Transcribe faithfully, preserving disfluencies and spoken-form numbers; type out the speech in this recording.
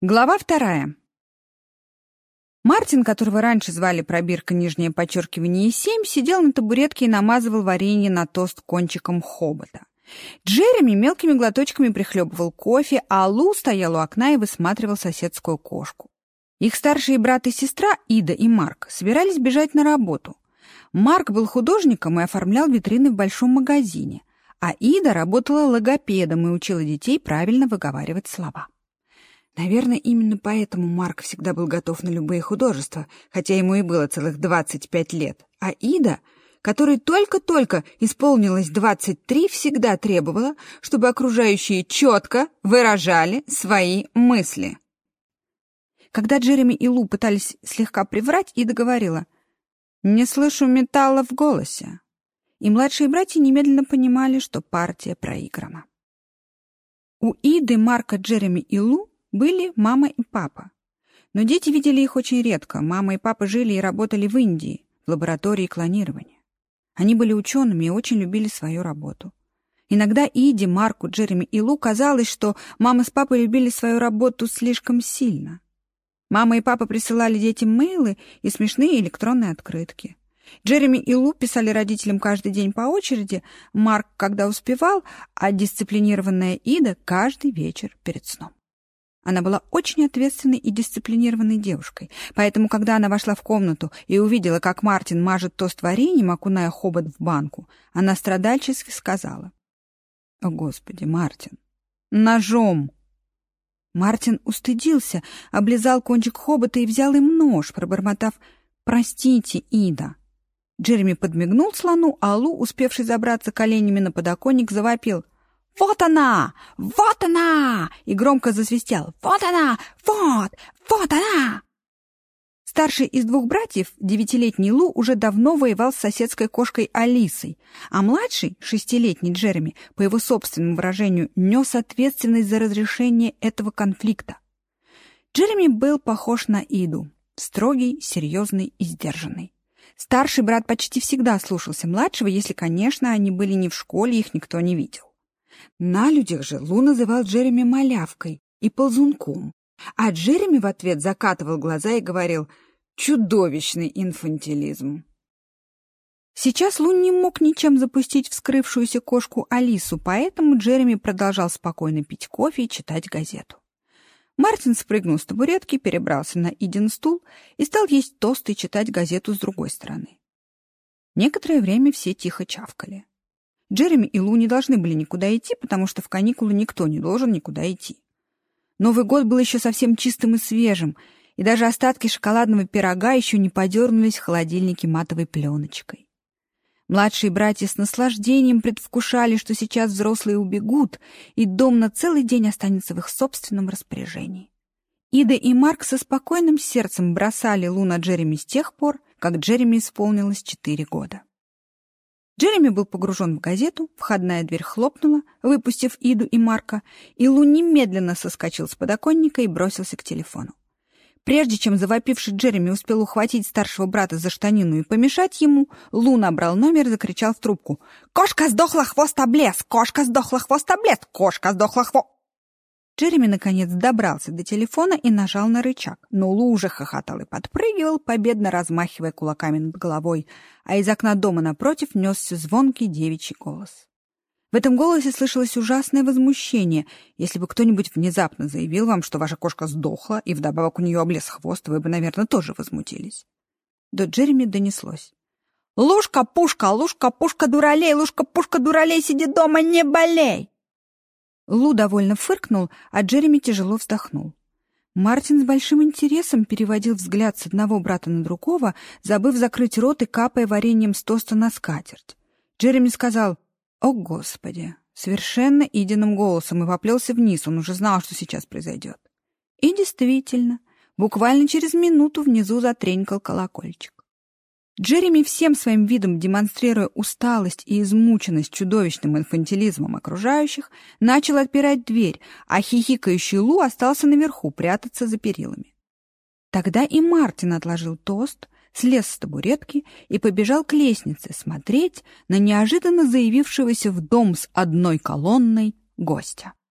Глава вторая. Мартин, которого раньше звали пробирка нижнее подчеркивание семь, сидел на табуретке и намазывал варенье на тост кончиком хобота. Джереми мелкими глоточками прихлебывал кофе, а Лу стоял у окна и высматривал соседскую кошку. Их старшие брат и сестра, Ида и Марк, собирались бежать на работу. Марк был художником и оформлял витрины в большом магазине, а Ида работала логопедом и учила детей правильно выговаривать слова. Наверное, именно поэтому Марк всегда был готов на любые художества, хотя ему и было целых двадцать пять лет. А Ида, которой только-только исполнилось двадцать три, всегда требовала, чтобы окружающие четко выражали свои мысли. Когда Джереми и Лу пытались слегка приврать, Ида говорила: «Не слышу металла в голосе». И младшие братья немедленно понимали, что партия проиграна. У Иды, Марка, Джереми и Лу были мама и папа. Но дети видели их очень редко. Мама и папа жили и работали в Индии, в лаборатории клонирования. Они были учеными и очень любили свою работу. Иногда Иде, Марку, Джереми и Лу казалось, что мама с папой любили свою работу слишком сильно. Мама и папа присылали детям мейлы и смешные электронные открытки. Джереми и Лу писали родителям каждый день по очереди, Марк, когда успевал, а дисциплинированная Ида каждый вечер перед сном. Она была очень ответственной и дисциплинированной девушкой, поэтому, когда она вошла в комнату и увидела, как Мартин мажет тост вареньем, окуная хобот в банку, она страдальчески сказала: «О, Господи, Мартин! Ножом!» Мартин устыдился, облизал кончик хобота и взял им нож, пробормотав: «Простите, Ида». Джереми подмигнул слону, а Лу, успевший забраться коленями на подоконник, завопил: «Вот она! Вот она!» и громко засвистел: «Вот она! Вот! Вот она!» Старший из двух братьев, девятилетний Лу, уже давно воевал с соседской кошкой Алисой, а младший, шестилетний Джереми, по его собственному выражению, нес ответственность за разрешение этого конфликта. Джереми был похож на Иду, строгий, серьезный и сдержанный. Старший брат почти всегда слушался младшего, если, конечно, они были не в школе, их никто не видел. На людях же Лу называл Джереми малявкой и ползунком, а Джереми в ответ закатывал глаза и говорил: «Чудовищный инфантилизм». Сейчас Лу не мог ничем запустить вскрывшуюся кошку Алису, поэтому Джереми продолжал спокойно пить кофе и читать газету. Мартин спрыгнул с табуретки, перебрался на Идин стул и стал есть тост и читать газету с другой стороны. Некоторое время все тихо чавкали. Джереми и Лу не должны были никуда идти, потому что в каникулы никто не должен никуда идти. Новый год был еще совсем чистым и свежим, и даже остатки шоколадного пирога еще не подернулись в холодильнике матовой пленочкой. Младшие братья с наслаждением предвкушали, что сейчас взрослые убегут, и дом на целый день останется в их собственном распоряжении. Ида и Марк со спокойным сердцем бросали Лу на Джереми с тех пор, как Джереми исполнилось четыре года. Джереми был погружен в газету, входная дверь хлопнула, выпустив Иду и Марка, и Лу немедленно соскочил с подоконника и бросился к телефону. Прежде чем завопивший Джереми успел ухватить старшего брата за штанину и помешать ему, Лу набрал номер и закричал в трубку: «Кошка сдохла, хвост облез! Кошка сдохла, хвост облез! Кошка сдохла, хвост...» Джереми, наконец, добрался до телефона и нажал на рычаг, но Лу уже хохотал и подпрыгивал, победно размахивая кулаками над головой, а из окна дома напротив несся звонкий девичий голос. В этом голосе слышалось ужасное возмущение. Если бы кто-нибудь внезапно заявил вам, что ваша кошка сдохла, и вдобавок у нее облез хвост, вы бы, наверное, тоже возмутились. До Джереми донеслось: «Лушка-пушка, лушка-пушка, дуралей, лушка-пушка, дуралей, сиди дома, не болей!» Лу довольно фыркнул, а Джереми тяжело вздохнул. Мартин с большим интересом переводил взгляд с одного брата на другого, забыв закрыть рот и капая вареньем с тоста на скатерть. Джереми сказал: «О, Господи!» совершенно Идиным голосом и поплелся вниз, он уже знал, что сейчас произойдет. И действительно, буквально через минуту внизу затренькал колокольчик. Джереми, всем своим видом демонстрируя усталость и измученность чудовищным инфантилизмом окружающих, начал отпирать дверь, а хихикающий Лу остался наверху прятаться за перилами. Тогда и Мартин отложил тост, слез с табуретки и побежал к лестнице смотреть на неожиданно заявившегося в дом с одной колонной гостя.